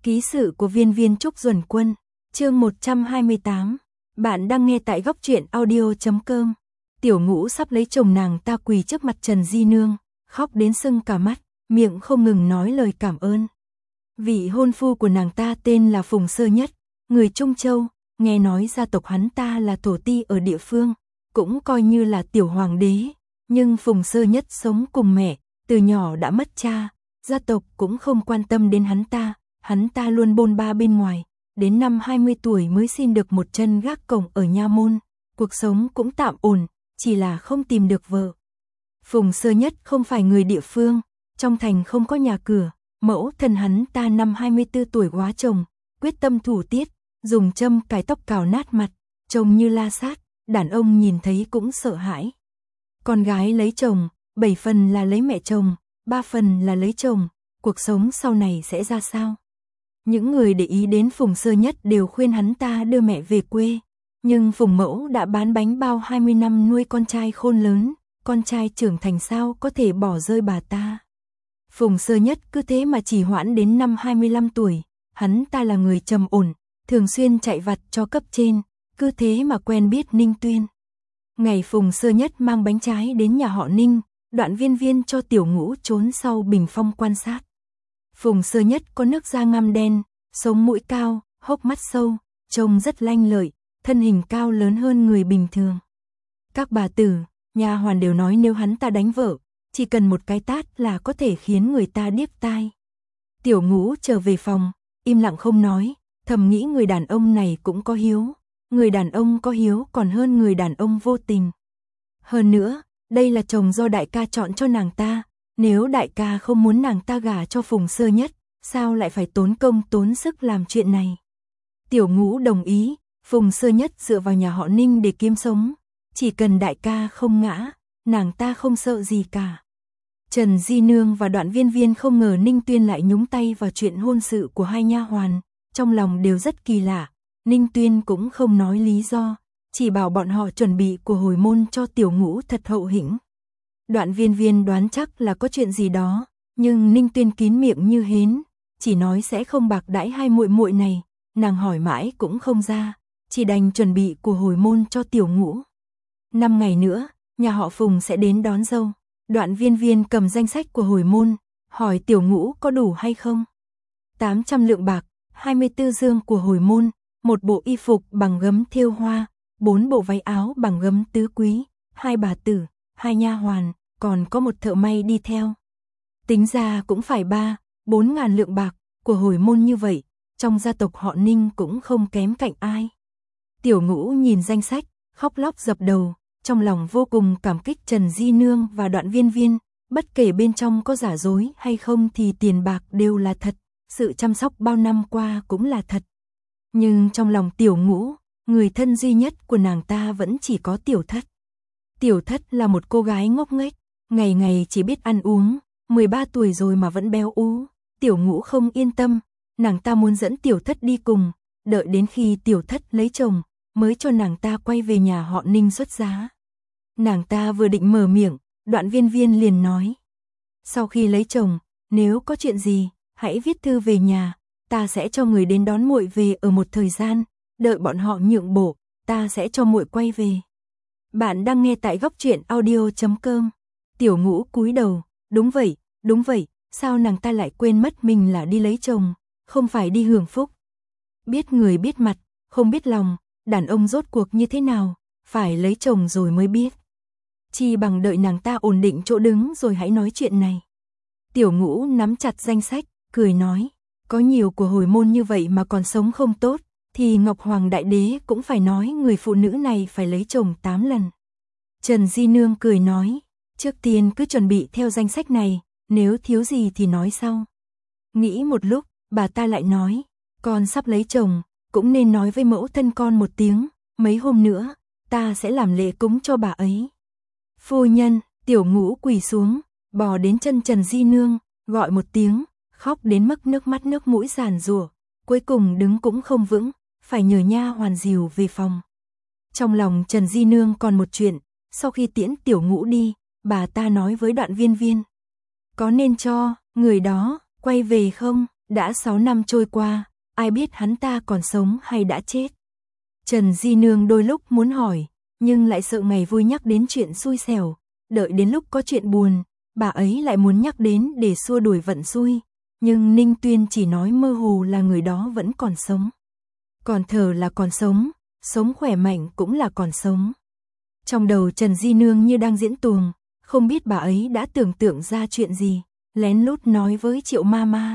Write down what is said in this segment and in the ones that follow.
Ký sự của viên viên Trúc Duẩn Quân, chương 128. Bạn đang nghe tại góc truyện audio.com. Tiểu Ngũ sắp lấy chồng, nàng ta quỳ trước mặt Trần Di Nương, khóc đến sưng cả mắt, miệng không ngừng nói lời cảm ơn. Vị hôn phu của nàng ta tên là Phùng Sơ Nhất, người Trung Châu, nghe nói gia tộc hắn ta là thổ ti ở địa phương, cũng coi như là tiểu hoàng đế, nhưng Phùng Sơ Nhất sống cùng mẹ, từ nhỏ đã mất cha, gia tộc cũng không quan tâm đến hắn ta luôn bôn ba bên ngoài, đến năm 20 tuổi mới xin được một chân gác cổng ở nha môn, cuộc sống cũng tạm ổn, chỉ là không tìm được vợ. Phùng Sơ Nhất không phải người địa phương, trong thành không có nhà cửa, mẫu thân hắn ta năm 24 tuổi góa chồng, quyết tâm thủ tiết, dùng châm cài tóc cào nát mặt, trông như la sát, đàn ông nhìn thấy cũng sợ hãi. Con gái lấy chồng, 7 phần là lấy mẹ chồng, 3 phần là lấy chồng, cuộc sống sau này sẽ ra sao? Những người để ý đến Phùng Sơ Nhất đều khuyên hắn ta đưa mẹ về quê, nhưng Phùng mẫu đã bán bánh bao 20 năm nuôi con trai khôn lớn, con trai trưởng thành sao có thể bỏ rơi bà ta. Phùng Sơ Nhất cứ thế mà trì hoãn đến năm 25 tuổi, hắn ta là người trầm ổn, thường xuyên chạy vặt cho cấp trên, cứ thế mà quen biết Ninh Tuyên. Ngày Phùng Sơ Nhất mang bánh trái đến nhà họ Ninh, Đoạn Viên Viên cho Tiểu Ngũ trốn sau bình phong quan sát. Phùng Sơ Nhất có nước da ngăm đen, sống mũi cao, hốc mắt sâu, trông rất lanh lợi, thân hình cao lớn hơn người bình thường. Các bà tử, nha hoàn đều nói nếu hắn ta đánh vợ, chỉ cần một cái tát là có thể khiến người ta điếc tai. Tiểu Ngũ trở về phòng, im lặng không nói, thầm nghĩ người đàn ông này cũng có hiếu, người đàn ông có hiếu còn hơn người đàn ông vô tình. Hơn nữa, đây là chồng do đại ca chọn cho nàng ta, nếu đại ca không muốn nàng ta gả cho Phùng Sơ Nhất, sao lại phải tốn công tốn sức làm chuyện này. Tiểu Ngũ đồng ý, Phùng Sơ Nhất dựa vào nhà họ Ninh để kiếm sống, chỉ cần đại ca không ngã, nàng ta không sợ gì cả. Trần Di Nương và Đoạn Viên Viên không ngờ Ninh Tuyên lại nhúng tay vào chuyện hôn sự của hai nha hoàn, trong lòng đều rất kỳ lạ. Ninh Tuyên cũng không nói lý do, chỉ bảo bọn họ chuẩn bị của hồi môn cho Tiểu Ngũ thật hậu hĩnh. Đoạn Viên Viên đoán chắc là có chuyện gì đó, nhưng Ninh Tuyên kín miệng như hến, chỉ nói sẽ không bạc đãi hai muội muội này, nàng hỏi mãi cũng không ra, chỉ đành chuẩn bị của hồi môn cho Tiểu Ngũ. 5 ngày nữa, nhà họ Phùng sẽ đến đón dâu. Đoạn Viên Viên cầm danh sách của hồi môn, hỏi Tiểu Ngũ có đủ hay không. 800 lượng bạc, 24 dương của hồi môn, một bộ y phục bằng gấm thêu hoa, 4 bộ váy áo bằng gấm tứ quý, 2 bà tử, 2 nha hoàn, còn có một thợ may đi theo. Tính ra cũng phải 3-4 ngàn lượng bạc, của hồi môn như vậy, trong gia tộc họ Ninh cũng không kém cạnh ai. Tiểu Ngũ nhìn danh sách, khóc lóc dập đầu, trong lòng vô cùng cảm kích Trần Di Nương và Đoạn Viên Viên, bất kể bên trong có giả dối hay không thì tiền bạc đều là thật, sự chăm sóc bao năm qua cũng là thật. Nhưng trong lòng Tiểu Ngũ, người thân duy nhất của nàng ta vẫn chỉ có Tiểu Thất. Tiểu Thất là một cô gái ngốc nghếch, ngày ngày chỉ biết ăn uống, 13 tuổi rồi mà vẫn béo ú. Tiểu Ngũ không yên tâm, nàng ta muốn dẫn Tiểu Thất đi cùng, đợi đến khi Tiểu Thất lấy chồng, mới cho nàng ta quay về nhà họ Ninh xuất giá. Nàng ta vừa định mở miệng, Đoạn Viên Viên liền nói. Sau khi lấy chồng, nếu có chuyện gì, hãy viết thư về nhà, ta sẽ cho người đến đón muội về ở một thời gian, đợi bọn họ nhượng bộ, ta sẽ cho muội quay về. Bạn đang nghe tại góc truyện audio.com. Tiểu Ngũ cúi đầu, đúng vậy, sao nàng ta lại quên mất mình là đi lấy chồng, không phải đi hưởng phúc. Biết người biết mặt, không biết lòng, đàn ông rốt cuộc như thế nào, phải lấy chồng rồi mới biết. Chi bằng đợi nàng ta ổn định chỗ đứng rồi hãy nói chuyện này. Tiểu Ngũ nắm chặt danh sách, cười nói, có nhiều của hồi môn như vậy mà còn sống không tốt, thì Ngọc Hoàng Đại Đế cũng phải nói người phụ nữ này phải lấy chồng 8 lần. Trần Di Nương cười nói, trước tiên cứ chuẩn bị theo danh sách này, nếu thiếu gì thì nói sau. Nghĩ một lúc, bà ta lại nói, con sắp lấy chồng, cũng nên nói với mẫu thân con một tiếng, mấy hôm nữa, ta sẽ làm lễ cúng cho bà ấy. Phu nhân, Tiểu Ngũ quỳ xuống, bò đến chân Trần Di Nương, gọi một tiếng, khóc đến mức nước mắt nước mũi giàn giụa, cuối cùng đứng cũng không vững, phải nhờ nha hoàn dìu về phòng. Trong lòng Trần Di Nương còn một chuyện, sau khi tiễn Tiểu Ngũ đi, bà ta nói với Đoạn Viên Viên, có nên cho người đó quay về không? Đã 6 năm trôi qua, ai biết hắn ta còn sống hay đã chết. Trần Di Nương đôi lúc muốn hỏi, nhưng lại sợ ngày vui nhắc đến chuyện xui xẻo, đợi đến lúc có chuyện buồn, bà ấy lại muốn nhắc đến để xua đuổi vận xui, nhưng Ninh Tuyên chỉ nói mơ hồ là người đó vẫn còn sống. Còn thở là còn sống, sống khỏe mạnh cũng là còn sống. Trong đầu Trần Di Nương như đang diễn tuồng, không biết bà ấy đã tưởng tượng ra chuyện gì, lén lút nói với Triệu Mama.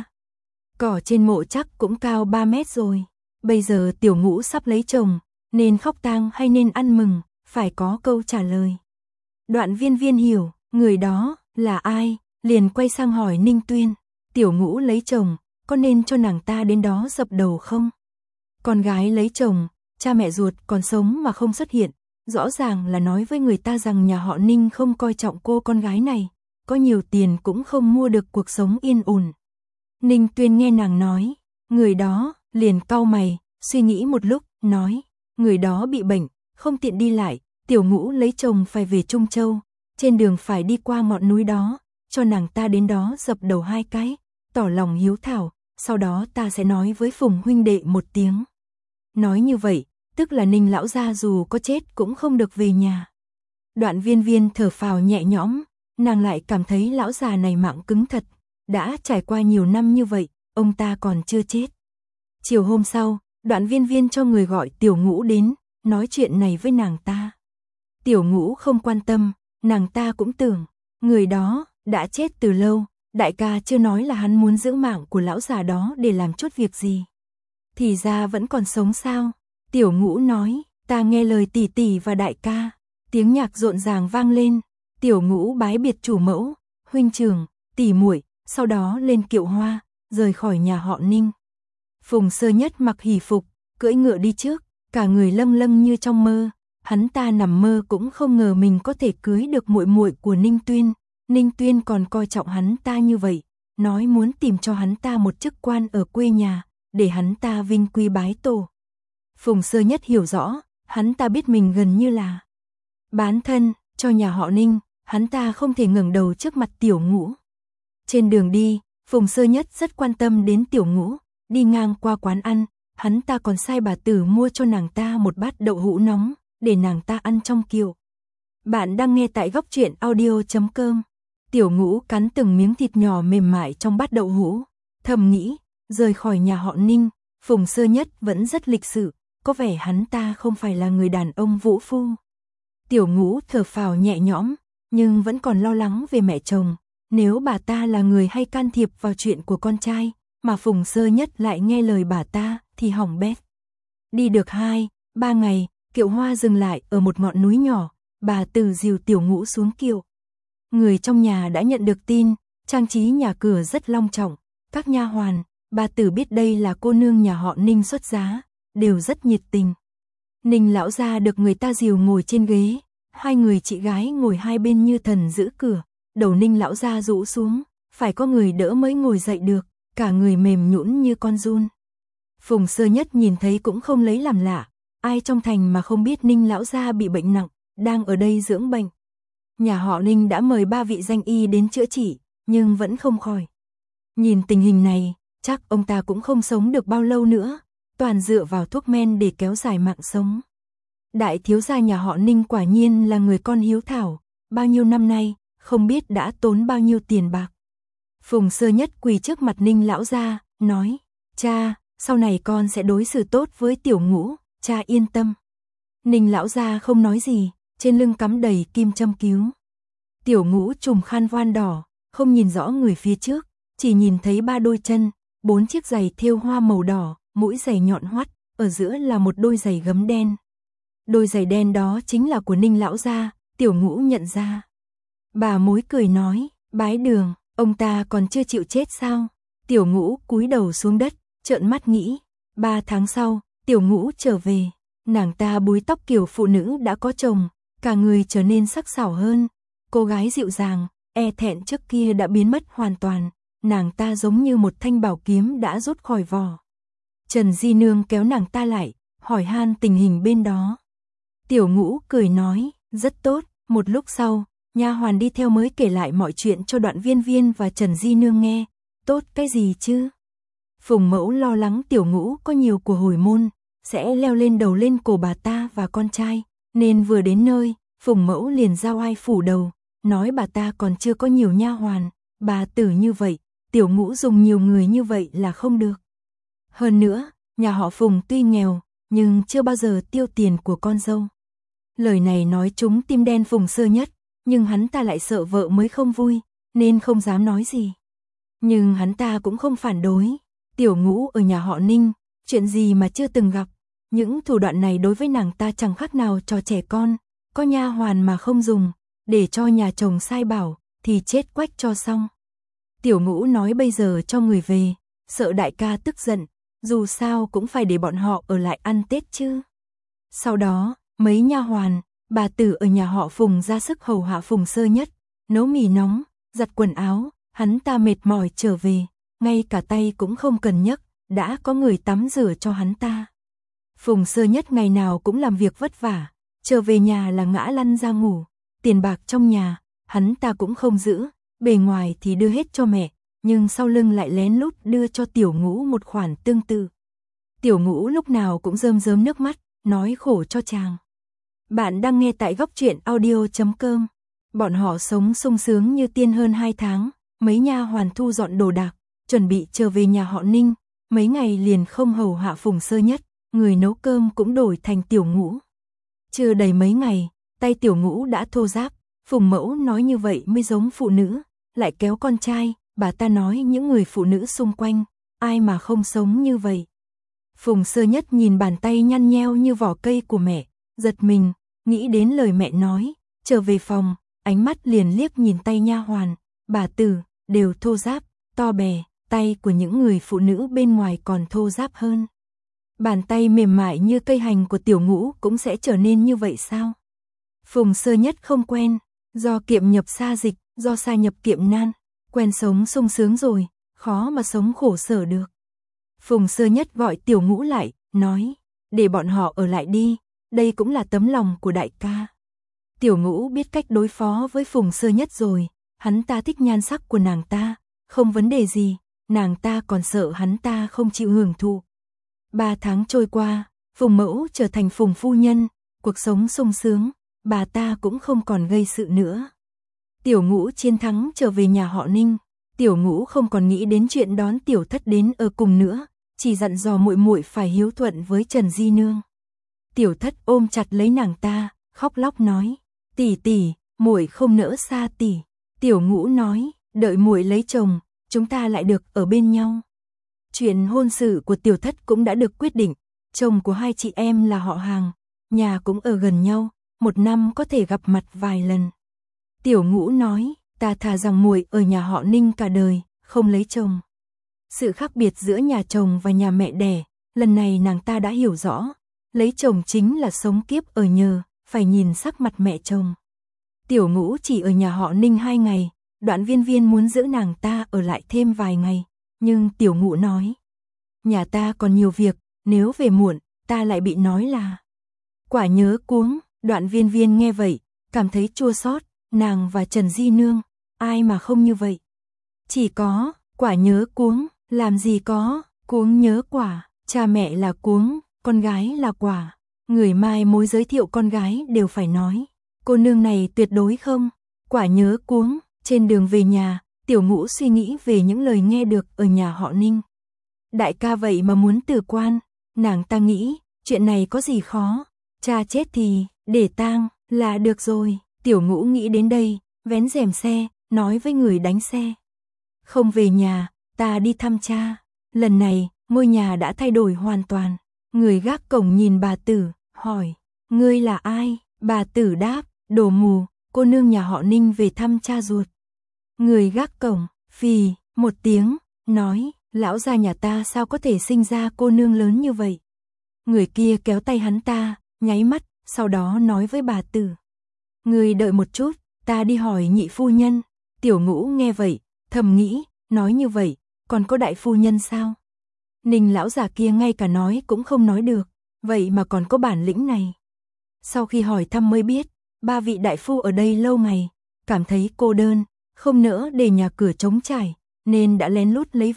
Cỏ trên mộ chắc cũng cao 3 mét rồi, bây giờ Tiểu Ngũ sắp lấy chồng, nên khóc tang hay nên ăn mừng, phải có câu trả lời. Đoạn Viên Viên hiểu, người đó là ai, liền quay sang hỏi Ninh Tuyên, Tiểu Ngũ lấy chồng, có nên cho nàng ta đến đó dập đầu không? Con gái lấy chồng, cha mẹ ruột còn sống mà không xuất hiện, rõ ràng là nói với người ta rằng nhà họ Ninh không coi trọng cô con gái này, có nhiều tiền cũng không mua được cuộc sống yên ổn. Ninh Tuyên nghe nàng nói, người đó, liền cau mày, suy nghĩ một lúc, nói, người đó bị bệnh, không tiện đi lại, Tiểu Ngũ lấy chồng phải về Trung Châu, trên đường phải đi qua ngọn núi đó, cho nàng ta đến đó dập đầu 2 cái, tỏ lòng hiếu thảo, sau đó ta sẽ nói với Phùng huynh đệ một tiếng. Nói như vậy, tức là Ninh lão gia dù có chết cũng không được về nhà. Đoạn Viên Viên thở phào nhẹ nhõm, nàng lại cảm thấy lão già này mạng cứng thật, đã trải qua nhiều năm như vậy, ông ta còn chưa chết. Chiều hôm sau, Đoạn Viên Viên cho người gọi Tiểu Ngũ đến, nói chuyện này với nàng ta. Tiểu Ngũ không quan tâm, nàng ta cũng tưởng, người đó đã chết từ lâu, đại ca chưa nói là hắn muốn giữ mạng của lão già đó để làm chút việc gì. Thì ra vẫn còn sống sao? Tiểu Ngũ nói, ta nghe lời tỷ tỷ và đại ca. Tiếng nhạc rộn ràng vang lên, Tiểu Ngũ bái biệt chủ mẫu, huynh trưởng, tỷ muội, sau đó lên kiệu hoa, rời khỏi nhà họ Ninh. Phùng Sơ Nhất mặc hỷ phục, cưỡi ngựa đi trước, cả người lâng lâng như trong mơ, hắn ta nằm mơ cũng không ngờ mình có thể cưới được muội muội của Ninh Tuyên. Ninh Tuyên còn coi trọng hắn ta như vậy, nói muốn tìm cho hắn ta một chức quan ở quê nhà, để hắn ta vinh quy bái tổ. Phùng Sơ Nhất hiểu rõ, hắn ta biết mình gần như là bán thân cho nhà họ Ninh, hắn ta không thể ngẩng đầu trước mặt Tiểu Ngũ. Trên đường đi, Phùng Sơ Nhất rất quan tâm đến Tiểu Ngũ, đi ngang qua quán ăn, hắn ta còn sai bà tử mua cho nàng ta một bát đậu hũ nóng, để nàng ta ăn trong kiệu. Bạn đang nghe tại goctruyện.audio.com. Tiểu Ngũ cắn từng miếng thịt nhỏ mềm mại trong bát đậu hũ, thầm nghĩ, rời khỏi nhà họ Ninh, Phùng Sơ Nhất vẫn rất lịch sự, có vẻ hắn ta không phải là người đàn ông vũ phu. Tiểu Ngũ thở phào nhẹ nhõm, nhưng vẫn còn lo lắng về mẹ chồng, nếu bà ta là người hay can thiệp vào chuyện của con trai, mà Phùng Sơ Nhất lại nghe lời bà ta, thì hỏng bét. Đi được 2-3 ngày, kiệu hoa dừng lại ở một ngọn núi nhỏ, bà tử dìu Tiểu Ngũ xuống kiệu. Người trong nhà đã nhận được tin, trang trí nhà cửa rất long trọng, các nha hoàn, bà tử biết đây là cô nương nhà họ Ninh xuất giá, đều rất nhiệt tình. Ninh lão gia được người ta dìu ngồi trên ghế, 2 người chị gái ngồi hai bên như thần giữ cửa, đầu Ninh lão gia rũ xuống, phải có người đỡ mới ngồi dậy được, cả người mềm nhũn như con giun. Phùng Sơ Nhất nhìn thấy cũng không lấy làm lạ, ai trong thành mà không biết Ninh lão gia bị bệnh nặng, đang ở đây dưỡng bệnh. Nhà họ Ninh đã mời 3 vị danh y đến chữa trị, nhưng vẫn không khỏi. Nhìn tình hình này, chắc ông ta cũng không sống được bao lâu nữa, toàn dựa vào thuốc men để kéo dài mạng sống. Đại thiếu gia nhà họ Ninh quả nhiên là người con hiếu thảo, bao nhiêu năm nay, không biết đã tốn bao nhiêu tiền bạc. Phùng Sơ Nhất quỳ trước mặt Ninh lão gia, nói, cha, sau này con sẽ đối xử tốt với Tiểu Ngũ, cha yên tâm. Ninh lão gia không nói gì, trên lưng cắm đầy kim châm cứu. Tiểu Ngũ trùm khăn voan đỏ, không nhìn rõ người phía trước, chỉ nhìn thấy 3 đôi chân, 4 chiếc giày thêu hoa màu đỏ, mũi giày nhọn hoắt, ở giữa là một đôi giày gấm đen. Đôi giày đen đó chính là của Ninh lão gia, Tiểu Ngũ nhận ra. Bà mối cười nói, bái đường, ông ta còn chưa chịu chết sao? Tiểu Ngũ cúi đầu xuống đất, trợn mắt nghĩ, 3 tháng sau, Tiểu Ngũ trở về, nàng ta búi tóc kiểu phụ nữ đã có chồng, cả người trở nên sắc sảo hơn. Cô gái dịu dàng, e thẹn trước kia đã biến mất hoàn toàn, nàng ta giống như một thanh bảo kiếm đã rút khỏi vỏ. Trần Di Nương kéo nàng ta lại, hỏi han tình hình bên đó. Tiểu Ngũ cười nói, rất tốt. Một lúc sau, nha hoàn đi theo mới kể lại mọi chuyện cho Đoạn Viên Viên và Trần Di Nương nghe. Tốt cái gì chứ? Phùng Mẫu lo lắng Tiểu Ngũ có nhiều của hồi môn, sẽ leo lên đầu lên cổ bà ta và con trai, nên vừa đến nơi, Phùng Mẫu liền giao ai phủ đầu, nói bà ta còn chưa có nhiều nha hoàn, bà tử như vậy, Tiểu Ngũ dùng nhiều người như vậy là không được. Hơn nữa, nhà họ Phùng tuy nghèo, nhưng chưa bao giờ tiêu tiền của con dâu. Lời này nói trúng tim đen Phùng Sơ Nhất, nhưng hắn ta lại sợ vợ mới không vui, nên không dám nói gì. Nhưng hắn ta cũng không phản đối, Tiểu Ngũ ở nhà họ Ninh, chuyện gì mà chưa từng gặp, những thủ đoạn này đối với nàng ta chẳng khác nào trò trẻ con, có nha hoàn mà không dùng, để cho nhà chồng sai bảo, thì chết quách cho xong. Tiểu Ngũ nói bây giờ cho người về, sợ đại ca tức giận, dù sao cũng phải để bọn họ ở lại ăn Tết chứ. Sau đó, mấy nha hoàn, bà tử ở nhà họ Phùng ra sức hầu hạ Phùng Sơ Nhất, nấu mì nóng, giặt quần áo, hắn ta mệt mỏi trở về, ngay cả tay cũng không cần nhấc, đã có người tắm rửa cho hắn ta. Phùng Sơ Nhất ngày nào cũng làm việc vất vả, trở về nhà là ngã lăn ra ngủ, tiền bạc trong nhà, hắn ta cũng không giữ, bề ngoài thì đưa hết cho mẹ, nhưng sau lưng lại lén lút đưa cho Tiểu Ngũ một khoản tương tự. Tiểu Ngũ lúc nào cũng rơm rớm nước mắt, nói khổ cho chàng. Bạn đang nghe tại góc truyện audio.com. Bọn họ sống sung sướng như tiên hơn 2 tháng, mấy nha hoàn thu dọn đồ đạc, chuẩn bị trở về nhà họ Ninh, mấy ngày liền không hầu hạ Phùng Sơ Nhất, người nấu cơm cũng đổi thành Tiểu Ngũ. Chưa đầy mấy ngày, tay Tiểu Ngũ đã thô ráp, Phùng Mẫu nói như vậy mới giống phụ nữ, lại kéo con trai, bà ta nói những người phụ nữ xung quanh, ai mà không sống như vậy. Phùng Sơ Nhất nhìn bàn tay nhăn nheo như vỏ cây của mẹ, giật mình, nghĩ đến lời mẹ nói, trở về phòng, ánh mắt liền liếc nhìn tay nha hoàn, bà tử, đều thô ráp, to bè, tay của những người phụ nữ bên ngoài còn thô ráp hơn. Bàn tay mềm mại như cây hành của Tiểu Ngũ cũng sẽ trở nên như vậy sao? Phùng Sơ Nhất không quen, do kiệm nhập xa dịch, do xa nhập kiệm nan, quen sống sung sướng rồi, khó mà sống khổ sở được. Phùng Sơ Nhất gọi Tiểu Ngũ lại, nói, để bọn họ ở lại đi, đây cũng là tấm lòng của đại ca. Tiểu Ngũ biết cách đối phó với Phùng Sơ Nhất rồi, hắn ta thích nhan sắc của nàng ta, không vấn đề gì, nàng ta còn sợ hắn ta không chịu hưởng thụ. 3 tháng trôi qua, Phùng Mẫu trở thành Phùng phu nhân, cuộc sống sung sướng, bà ta cũng không còn gây sự nữa. Tiểu Ngũ chiến thắng trở về nhà họ Ninh, Tiểu Ngũ không còn nghĩ đến chuyện đón Tiểu Thất đến ở cùng nữa, chỉ dặn dò muội muội phải hiếu thuận với Trần Di Nương. Tiểu Thất ôm chặt lấy nàng ta, khóc lóc nói, tỷ tỷ, muội không nỡ xa tỷ. Tiểu Ngũ nói, đợi muội lấy chồng, chúng ta lại được ở bên nhau. Chuyện hôn sự của Tiểu Thất cũng đã được quyết định, chồng của hai chị em là họ hàng, nhà cũng ở gần nhau, 1 năm có thể gặp mặt vài lần. Tiểu Ngũ nói, ta thà rằng muội ở nhà họ Ninh cả đời, không lấy chồng. Sự khác biệt giữa nhà chồng và nhà mẹ đẻ, lần này nàng ta đã hiểu rõ, lấy chồng chính là sống kiếp ở nhờ, phải nhìn sắc mặt mẹ chồng. Tiểu Ngũ chỉ ở nhà họ Ninh 2 ngày, Đoạn Viên Viên muốn giữ nàng ta ở lại thêm vài ngày, nhưng Tiểu Ngũ nói, nhà ta còn nhiều việc, nếu về muộn, ta lại bị nói là quả nhớ cuống. Đoạn Viên Viên nghe vậy, cảm thấy chua xót, nàng và Trần Di Nương, ai mà không như vậy. Chỉ có, quả nhớ cuống, làm gì có, cuống nhớ quả, cha mẹ là cuống, con gái là quả. Người mai mối giới thiệu con gái đều phải nói, cô nương này tuyệt đối không, quả nhớ cuống. Trên đường về nhà, Tiểu Ngũ suy nghĩ về những lời nghe được ở nhà họ Ninh. Đại ca vậy mà muốn từ quan, nàng ta nghĩ, chuyện này có gì khó, cha chết thì, để tang, là được rồi. Tiểu Ngũ nghĩ đến đây, vén rèm xe, nói với người đánh xe. Không về nhà, ta đi thăm cha. Lần này, ngôi nhà đã thay đổi hoàn toàn. Người gác cổng nhìn bà tử, hỏi, ngươi là ai? Bà tử đáp, đồ mù, cô nương nhà họ Ninh về thăm cha ruột. Người gác cổng, phì, một tiếng, nói, lão gia nhà ta sao có thể sinh ra cô nương lớn như vậy? Người kia kéo tay hắn ta, nháy mắt, sau đó nói với bà tử. Ngươi đợi một chút, ta đi hỏi nhị phu nhân. Tiểu Ngũ nghe vậy, thầm nghĩ, nói như vậy, còn có đại phu nhân sao? Ninh lão già kia ngay cả nói cũng không nói được, vậy mà còn có bản lĩnh này. Sau khi hỏi thăm mới biết, 3 vị đại phu ở đây lâu ngày, cảm thấy cô đơn, không nỡ để nhà cửa trống trải, nên đã lén lút lấy vợ,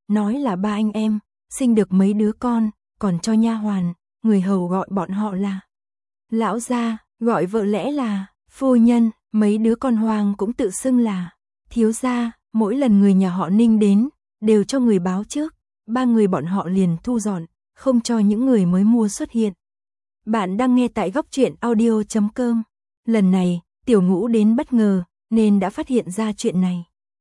nói là ba anh em, sinh được mấy đứa con, còn cho nha hoàn, người hầu gọi bọn họ là lão gia, gọi vợ lẽ là phu nhân, mấy đứa con Hoàng cũng tự xưng là thiếu gia, mỗi lần người nhà họ Ninh đến, đều cho người báo trước, ba người bọn họ liền thu dọn, không cho những người mới mua xuất hiện. Bạn đang nghe tại góc truyện audio.com. Lần này, Tiểu Ngũ đến bất ngờ, nên đã phát hiện ra chuyện này.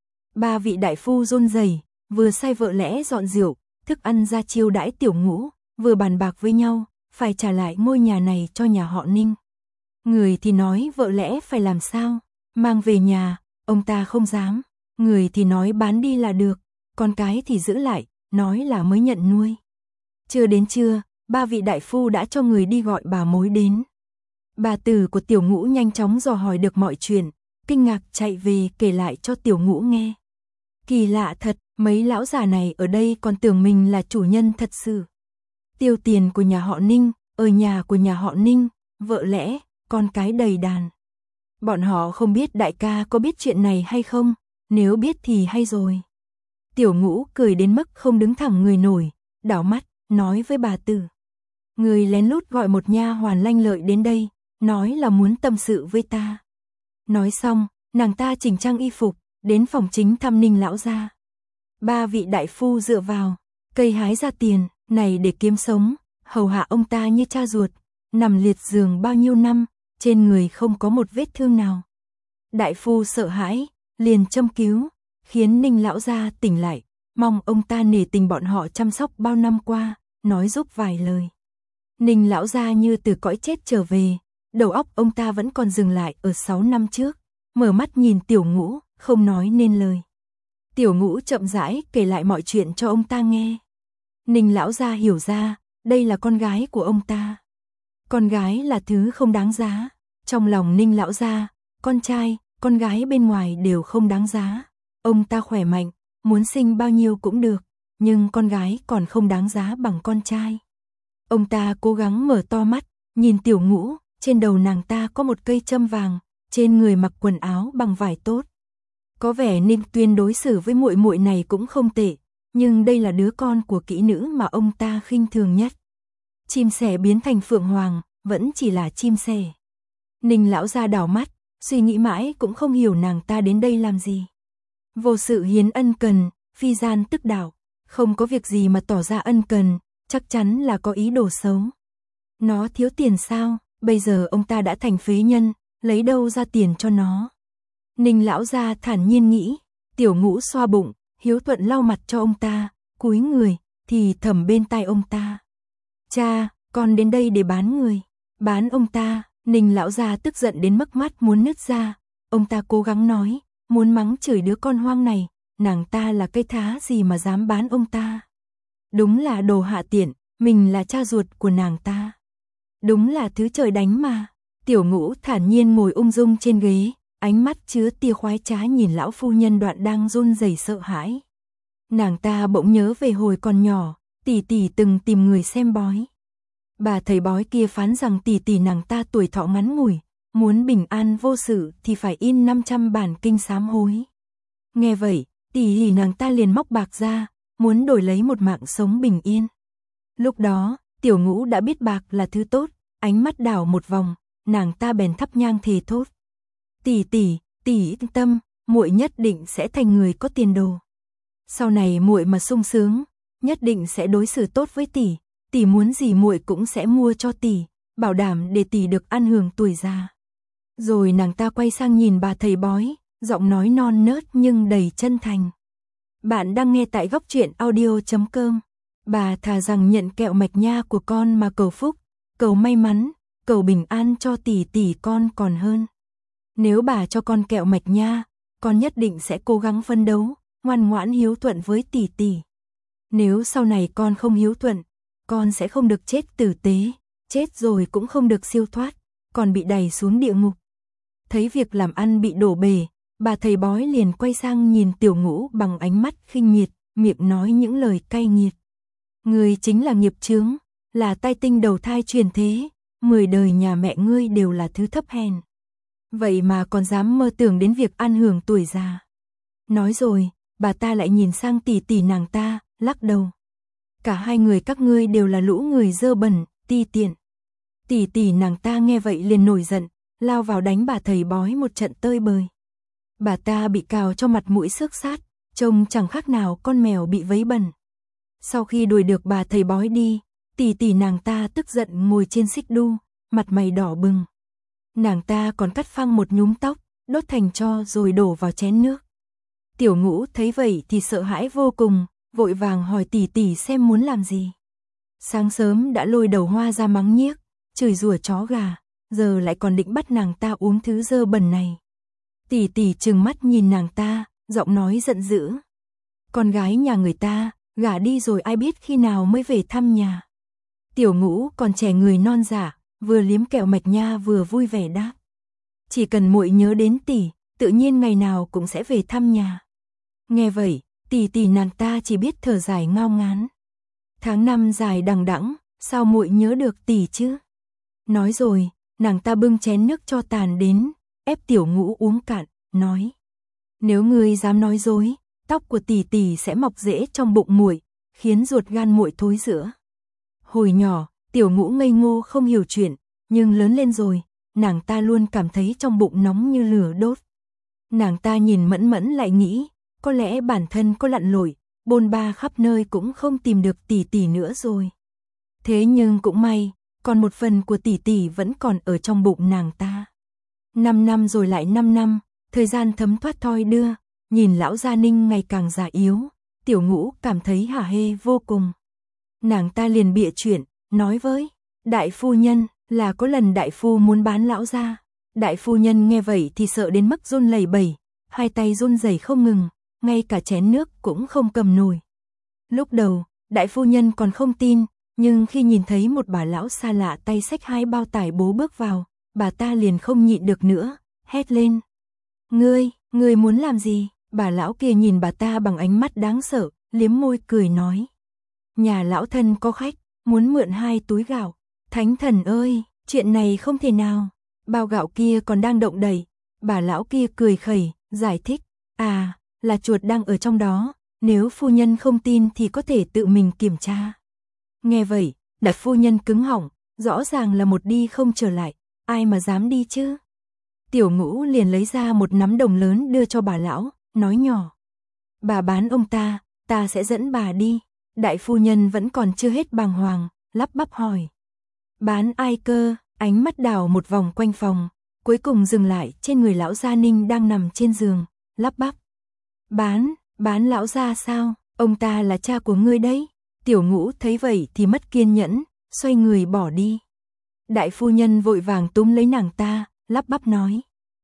Ba vị đại phu run rẩy, vừa sai vợ lẽ dọn rượu, thức ăn ra chiêu đãi Tiểu Ngũ, vừa bàn bạc với nhau, phải trả lại ngôi nhà này cho nhà họ Ninh. Người thì nói vợ lẽ phải làm sao, mang về nhà, ông ta không dám, người thì nói bán đi là được, con cái thì giữ lại, nói là mới nhận nuôi. Chưa đến trưa, ba vị đại phu đã cho người đi gọi bà mối đến. Bà tử của Tiểu Ngũ nhanh chóng dò hỏi được mọi chuyện, kinh ngạc chạy về kể lại cho Tiểu Ngũ nghe. Kỳ lạ thật, mấy lão già này ở đây còn tưởng mình là chủ nhân thật sự. Tiêu tiền của nhà họ Ninh, ở nhà của nhà họ Ninh, vợ lẽ, con cái đầy đàn. Bọn họ không biết đại ca có biết chuyện này hay không, nếu biết thì hay rồi. Tiểu Ngũ cười đến mức không đứng thẳng người nổi, đảo mắt, nói với bà tử. Người lén lút gọi một nha hoàn lanh lợi đến đây, nói là muốn tâm sự với ta. Nói xong, nàng ta chỉnh trang y phục, đến phòng chính thăm Ninh lão gia. Ba vị đại phu dựa vào, cây hái ra tiền, này để kiếm sống, hầu hạ ông ta như cha ruột, nằm liệt giường bao nhiêu năm, trên người không có một vết thương nào. Đại phu sợ hãi, liền châm cứu, khiến Ninh lão gia tỉnh lại, mong ông ta nể tình bọn họ chăm sóc bao năm qua, nói giúp vài lời. Ninh lão gia như từ cõi chết trở về, đầu óc ông ta vẫn còn dừng lại ở 6 năm trước, mở mắt nhìn Tiểu Ngũ, không nói nên lời. Tiểu Ngũ chậm rãi kể lại mọi chuyện cho ông ta nghe. Ninh lão gia hiểu ra, đây là con gái của ông ta. Con gái là thứ không đáng giá, trong lòng Ninh lão gia, con trai, con gái bên ngoài đều không đáng giá. Ông ta khỏe mạnh, muốn sinh bao nhiêu cũng được, nhưng con gái còn không đáng giá bằng con trai. Ông ta cố gắng mở to mắt, nhìn Tiểu Ngũ, trên đầu nàng ta có một cây châm vàng, trên người mặc quần áo bằng vải tốt. Có vẻ Ninh Tuyên đối xử với muội muội này cũng không tệ, nhưng đây là đứa con của kỹ nữ mà ông ta khinh thường nhất. Chim sẻ biến thành phượng hoàng, vẫn chỉ là chim sẻ. Ninh lão gia đảo mắt, suy nghĩ mãi cũng không hiểu nàng ta đến đây làm gì. Vô sự hiến ân cần, phi gian tức đạo, không có việc gì mà tỏ ra ân cần, chắc chắn là có ý đồ xấu. Nó thiếu tiền sao, bây giờ ông ta đã thành phế nhân, lấy đâu ra tiền cho nó. Ninh lão gia thản nhiên nghĩ, Tiểu Ngũ xoa bụng, hiếu thuận lau mặt cho ông ta, cúi người, thì thầm bên tai ông ta. Cha, con đến đây để bán người. Bán ông ta, Ninh lão gia tức giận đến mức mắt muốn nứt ra. Ông ta cố gắng nói, muốn mắng chửi đứa con hoang này, nàng ta là cây thá gì mà dám bán ông ta. Đúng là đồ hạ tiện, mình là cha ruột của nàng ta. Đúng là thứ trời đánh mà. Tiểu Ngũ thản nhiên ngồi ung dung trên ghế, ánh mắt chứa tia khoái trá nhìn lão phu nhân Đoạn đang run rẩy sợ hãi. Nàng ta bỗng nhớ về hồi còn nhỏ, tỷ tỷ từng tìm người xem bói. Bà thầy bói kia phán rằng tỷ tỷ nàng ta tuổi thọ ngắn ngủi, muốn bình an vô sự thì phải in 500 bản kinh sám hối. Nghe vậy, tỷ hỉ nàng ta liền móc bạc ra, muốn đổi lấy một mạng sống bình yên. Lúc đó, Tiểu Ngũ đã biết bạc là thứ tốt, ánh mắt đảo một vòng, nàng ta bèn thắp nhang thề thốt. Tỷ yên tâm, muội nhất định sẽ thành người có tiền đồ. Sau này muội mà sung sướng, nhất định sẽ đối xử tốt với tỷ, tỷ muốn gì muội cũng sẽ mua cho tỷ, bảo đảm để tỷ được ăn hưởng tuổi già. Rồi nàng ta quay sang nhìn bà thầy bói, giọng nói non nớt nhưng đầy chân thành. Bạn đang nghe tại góc truyện audio.com. Bà thà rằng nhận kẹo mạch nha của con mà cầu phúc, cầu may mắn, cầu bình an cho tỷ tỷ con còn hơn. Nếu bà cho con kẹo mạch nha, con nhất định sẽ cố gắng phấn đấu, ngoan ngoãn hiếu thuận với tỷ tỷ. Nếu sau này con không hiếu thuận, con sẽ không được chết tử tế, chết rồi cũng không được siêu thoát, còn bị đày xuống địa ngục. Thấy việc làm ăn bị đổ bể, bà thầy bói liền quay sang nhìn Tiểu Ngũ bằng ánh mắt khinh miệt, miệng nói những lời cay nghiệt. Ngươi chính là nghiệp chướng, là tai tinh đầu thai truyền thế, 10 đời nhà mẹ ngươi đều là thứ thấp hèn. Vậy mà còn dám mơ tưởng đến việc ăn hưởng tuổi già. Nói rồi, bà ta lại nhìn sang tỷ tỷ nàng ta, lắc đầu. Cả hai người các ngươi đều là lũ người dơ bẩn, ti tiện. Tỷ tỷ nàng ta nghe vậy liền nổi giận, lao vào đánh bà thầy bói một trận tơi bời. Bà ta bị cào cho mặt mũi xước sát, trông chẳng khác nào con mèo bị vấy bẩn. Sau khi đuổi được bà thầy bói đi, tỷ tỷ nàng ta tức giận ngồi trên xích đu, mặt mày đỏ bừng. Nàng ta còn cắt phăng một nhúm tóc, đốt thành tro rồi đổ vào chén nước. Tiểu Ngũ thấy vậy thì sợ hãi vô cùng, vội vàng hỏi tỷ tỷ xem muốn làm gì. Sáng sớm đã lôi đầu Hoa ra mắng nhiếc, chửi rủa chó gà, giờ lại còn định bắt nàng ta uống thứ dơ bẩn này. Tỷ tỷ trừng mắt nhìn nàng ta, giọng nói giận dữ. Con gái nhà người ta, gả đi rồi ai biết khi nào mới về thăm nhà. Tiểu Ngũ còn trẻ người non dạ, vừa liếm kẹo mạch nha vừa vui vẻ đáp. Chỉ cần muội nhớ đến tỷ, tự nhiên ngày nào cũng sẽ về thăm nhà. Nghe vậy, tỷ tỷ nàng ta chỉ biết thở dài ngao ngán. Tháng năm dài đằng đẵng, sao muội nhớ được tỷ chứ? Nói rồi, nàng ta bưng chén nước cho tàn đến, ép Tiểu Ngũ uống cạn, nói: Nếu ngươi dám nói dối, tóc của tỷ tỷ sẽ mọc rễ trong bụng muội, khiến ruột gan muội thối rữa. Hồi nhỏ, Tiểu Ngũ ngây ngô không hiểu chuyện, nhưng lớn lên rồi, nàng ta luôn cảm thấy trong bụng nóng như lửa đốt. Nàng ta nhìn Mẫn Mẫn lại nghĩ, có lẽ bản thân có lặn lội, bôn ba khắp nơi cũng không tìm được tỷ tỷ nữa rồi. Thế nhưng cũng may, còn một phần của tỷ tỷ vẫn còn ở trong bụng nàng ta. 5 năm rồi lại 5 năm, thời gian thấm thoát thoi đưa, nhìn lão Gia Ninh ngày càng già yếu, Tiểu Ngũ cảm thấy hả hê vô cùng. Nàng ta liền bịa chuyện, nói với đại phu nhân là có lần đại phu muốn bán lão gia. Đại phu nhân nghe vậy thì sợ đến mức run lẩy bẩy, hai tay run rẩy không ngừng, ngay cả chén nước cũng không cầm nổi. Lúc đầu, đại phu nhân còn không tin, nhưng khi nhìn thấy một bà lão xa lạ tay xách 2 bao tải bố bước vào, bà ta liền không nhịn được nữa, hét lên. Ngươi muốn làm gì? Bà lão kia nhìn bà ta bằng ánh mắt đáng sợ, liếm môi cười nói. Nhà lão thân có khách, muốn mượn 2 túi gạo. Thánh thần ơi, chuyện này không thể nào. Bao gạo kia còn đang động đậy. Bà lão kia cười khẩy, giải thích. À, là chuột đang ở trong đó, nếu phu nhân không tin thì có thể tự mình kiểm tra. Nghe vậy, đại phu nhân cứng họng, rõ ràng là một đi không trở lại, ai mà dám đi chứ. Tiểu Ngũ liền lấy ra một nắm đồng lớn đưa cho bà lão, nói nhỏ. Bà bán ông ta sẽ dẫn bà đi. Đại phu nhân vẫn còn chưa hết bàng hoàng, lắp bắp hỏi. Bán ai cơ? Ánh mắt đảo một vòng quanh phòng, cuối cùng dừng lại trên người lão Gia Ninh đang nằm trên giường, lắp bắp. Bán lão gia sao? Ông ta là cha của ngươi đấy. Tiểu Ngũ thấy vậy thì mất kiên nhẫn, xoay người bỏ đi. Đại phu nhân vội vàng túm lấy nàng ta, lắp bắp nói.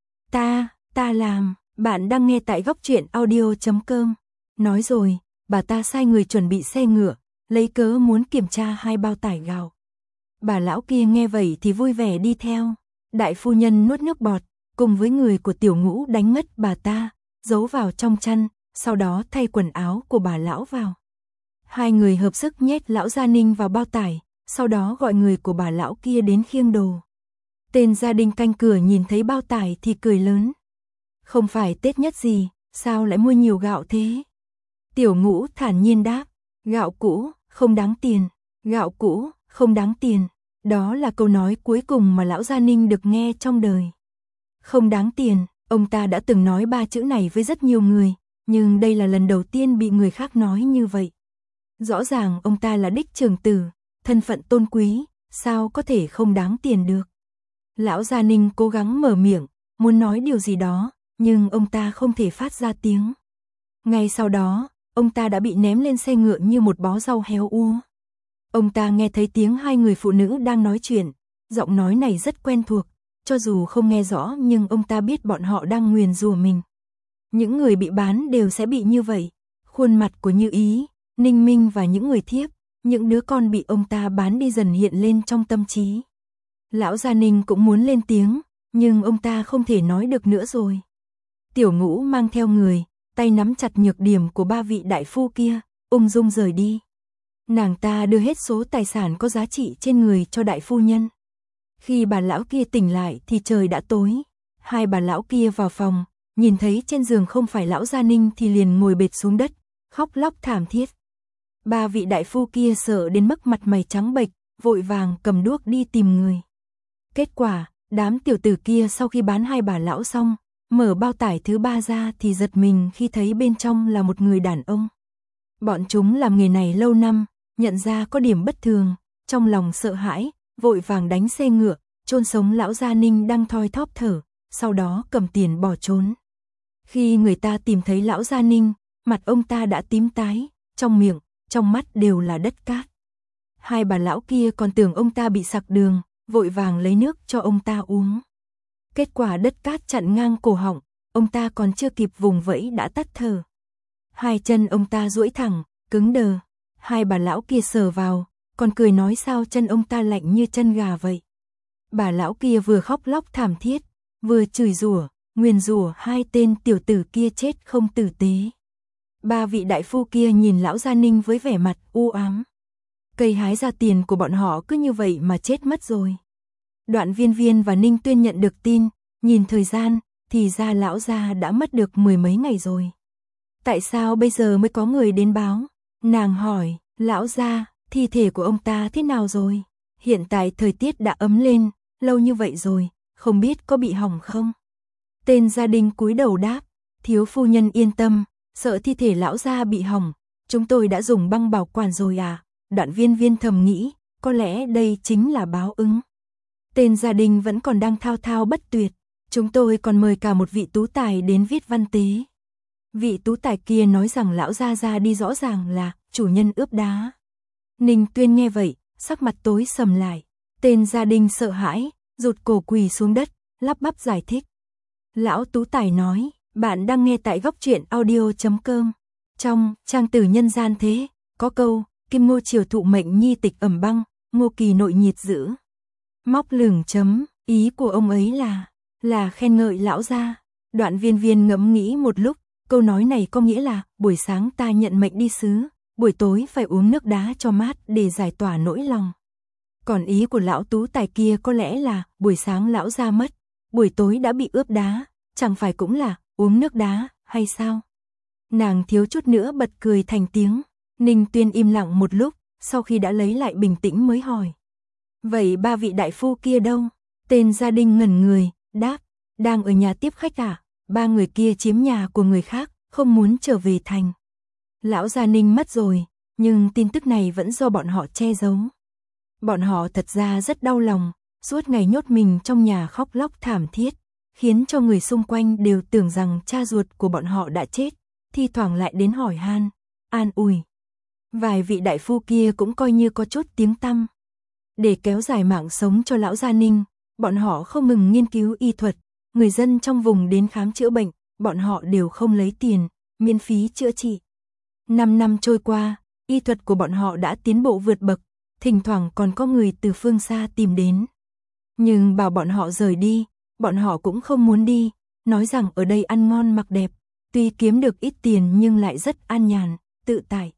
Ta làm, bạn đang nghe tại góc truyện audio.com. Nói rồi, bà ta sai người chuẩn bị xe ngựa, lấy cớ muốn kiểm tra 2 bao tải gạo. Bà lão kia nghe vậy thì vui vẻ đi theo. Đại phu nhân nuốt nước bọt, cùng với người của Tiểu Ngũ đánh ngất bà ta, giấu vào trong chăn, sau đó thay quần áo của bà lão vào. Hai người hợp sức nhét lão Gia Ninh vào bao tải, sau đó gọi người của bà lão kia đến khiêng đồ. Tên gia đình canh cửa nhìn thấy bao tải thì cười lớn. Không phải Tết nhất gì, sao lại mua nhiều gạo thế? Tiểu Ngũ thản nhiên đáp, gạo cũ, không đáng tiền, gạo cũ, không đáng tiền. Đó là câu nói cuối cùng mà lão Gia Ninh được nghe trong đời. Không đáng tiền, ông ta đã từng nói 3 chữ này với rất nhiều người, nhưng đây là lần đầu tiên bị người khác nói như vậy. Rõ ràng ông ta là đích trưởng tử, thân phận tôn quý, sao có thể không đáng tiền được. Lão Gia Ninh cố gắng mở miệng, muốn nói điều gì đó, nhưng ông ta không thể phát ra tiếng. Ngay sau đó, ông ta đã bị ném lên xe ngựa như một bó rau héo úa. Ông ta nghe thấy tiếng 2 người phụ nữ đang nói chuyện, giọng nói này rất quen thuộc, cho dù không nghe rõ nhưng ông ta biết bọn họ đang nguyền rủa mình. Những người bị bán đều sẽ bị như vậy, khuôn mặt của Như Ý, Ninh Minh và những người thiếp, những đứa con bị ông ta bán đi dần hiện lên trong tâm trí. Lão Gia Ninh cũng muốn lên tiếng, nhưng ông ta không thể nói được nữa rồi. Tiểu Ngũ mang theo người, tay nắm chặt nhược điểm của 3 vị đại phu kia, ung dung rời đi. Nàng ta đưa hết số tài sản có giá trị trên người cho đại phu nhân. Khi bà lão kia tỉnh lại thì trời đã tối. 2 bà lão kia vào phòng, nhìn thấy trên giường không phải lão Gia Ninh thì liền ngồi bệt xuống đất, khóc lóc thảm thiết. Ba vị đại phu kia sợ đến mức mặt mày trắng bệch, vội vàng cầm đuốc đi tìm người. Kết quả, đám tiểu tử kia sau khi bán hai bà lão xong, mở bao tải thứ ba ra thì giật mình khi thấy bên trong là một người đàn ông. Bọn chúng làm nghề này lâu năm, nhận ra có điểm bất thường, trong lòng sợ hãi, vội vàng đánh xe ngựa, chôn sống lão Gia Ninh đang thoi thóp thở, sau đó cầm tiền bỏ trốn. Khi người ta tìm thấy lão Gia Ninh, mặt ông ta đã tím tái, trong miệng, trong mắt đều là đất cát. Hai bà lão kia còn tưởng ông ta bị sặc đường, vội vàng lấy nước cho ông ta uống. Kết quả đất cát chặn ngang cổ họng, ông ta còn chưa kịp vùng vẫy đã tắt thở. Hai chân ông ta duỗi thẳng, cứng đờ. Hai bà lão kia sờ vào, còn cười nói sao chân ông ta lạnh như chân gà vậy. Bà lão kia vừa khóc lóc thảm thiết, vừa chửi rủa, nguyền rủa hai tên tiểu tử kia chết không tử tế. Ba vị đại phu kia nhìn lão Gia Ninh với vẻ mặt u ám. Cây hái ra tiền của bọn họ cứ như vậy mà chết mất rồi. Đoạn Viên Viên và Ninh Tuyên nhận được tin, nhìn thời gian, thì ra lão gia đã mất được 10 mấy ngày rồi. Tại sao bây giờ mới có người đến báo? Nàng hỏi, lão gia, thi thể của ông ta thế nào rồi? Hiện tại thời tiết đã ấm lên, lâu như vậy rồi, không biết có bị hỏng không? Tên gia đình cúi đầu đáp, thiếu phu nhân yên tâm, sợ thi thể lão gia bị hỏng, chúng tôi đã dùng băng bảo quản rồi à? Đoạn Viên Viên thầm nghĩ, có lẽ đây chính là báo ứng. Tên gia đình vẫn còn đang thao thao bất tuyệt, chúng tôi còn mời cả một vị tú tài đến viết văn tế. Vị tú tài kia nói rằng lão gia đi rõ ràng là chủ nhân ướp đá. Ninh Tuyên nghe vậy, sắc mặt tối sầm lại. Tên gia đình sợ hãi, rụt cổ quỳ xuống đất, lắp bắp giải thích. Lão tú tài nói, bạn đang nghe tại góc truyện audio.com. Trong trang tử nhân gian thế, có câu, Kim Ngô triều thụ mệnh nhi tịch ẩm băng, Ngô Kỳ nội nhiệt dữ. Móc lửng chấm, ý của ông ấy là khen ngợi lão gia. Đoạn Viên Viên ngẫm nghĩ một lúc, câu nói này có nghĩa là buổi sáng ta nhận mệnh đi sứ, buổi tối phải uống nước đá cho mát để giải tỏa nỗi lòng. Còn ý của lão tú tài kia có lẽ là buổi sáng lão gia mất, buổi tối đã bị ướp đá, chẳng phải cũng là uống nước đá hay sao? Nàng thiếu chút nữa bật cười thành tiếng. Ninh Tuyên im lặng một lúc, sau khi đã lấy lại bình tĩnh mới hỏi. Vậy ba vị đại phu kia đâu? Tên gia đình ngẩn người, đáp, đang ở nhà tiếp khách à? Ba người kia chiếm nhà của người khác, không muốn trở về thành. Lão Gia Ninh mất rồi, nhưng tin tức này vẫn do bọn họ che giấu. Bọn họ thật ra rất đau lòng, suốt ngày nhốt mình trong nhà khóc lóc thảm thiết, khiến cho người xung quanh đều tưởng rằng cha ruột của bọn họ đã chết, thi thoảng lại đến hỏi han, an ủi. Vài vị đại phu kia cũng coi như có chút tiếng tăm. Để kéo dài mạng sống cho lão Gia Ninh, bọn họ không ngừng nghiên cứu y thuật, người dân trong vùng đến khám chữa bệnh, bọn họ đều không lấy tiền, miễn phí chữa trị. 5 năm trôi qua, y thuật của bọn họ đã tiến bộ vượt bậc, thỉnh thoảng còn có người từ phương xa tìm đến. Nhưng bảo bọn họ rời đi, bọn họ cũng không muốn đi, nói rằng ở đây ăn ngon mặc đẹp, tuy kiếm được ít tiền nhưng lại rất an nhàn, tự tại.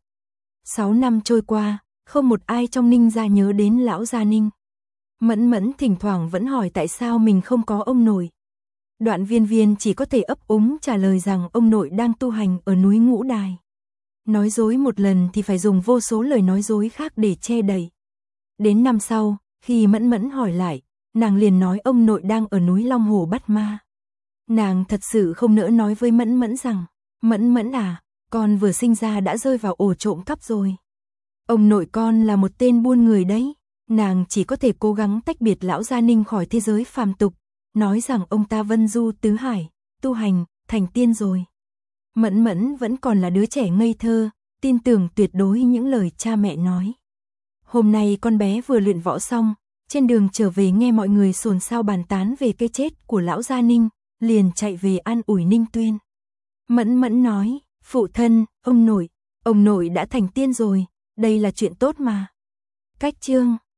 6 năm trôi qua, không một ai trong Ninh gia nhớ đến lão Gia Ninh. Mẫn Mẫn thỉnh thoảng vẫn hỏi tại sao mình không có ông nội. Đoạn Viên Viên chỉ có thể ấp úng trả lời rằng ông nội đang tu hành ở núi Ngũ Đài. Nói dối một lần thì phải dùng vô số lời nói dối khác để che đậy. Đến năm sau, khi Mẫn Mẫn hỏi lại, nàng liền nói ông nội đang ở núi Long Hồ bắt ma. Nàng thật sự không nỡ nói với Mẫn Mẫn rằng, Mẫn Mẫn à, con vừa sinh ra đã rơi vào ổ trộm cắp rồi. Ông nội con là một tên buôn người đấy. Nàng chỉ có thể cố gắng tách biệt lão Gia Ninh khỏi thế giới phàm tục, nói rằng ông ta vân du tứ hải, tu hành, thành tiên rồi. Mẫn Mẫn vẫn còn là đứa trẻ ngây thơ, tin tưởng tuyệt đối những lời cha mẹ nói. Hôm nay con bé vừa luyện võ xong, trên đường trở về nghe mọi người xôn xao bàn tán về cái chết của lão Gia Ninh, liền chạy về an ủi Ninh Tuyên. Mẫn Mẫn nói, phụ thân, ông nội đã thành tiên rồi, đây là chuyện tốt mà. Cách chương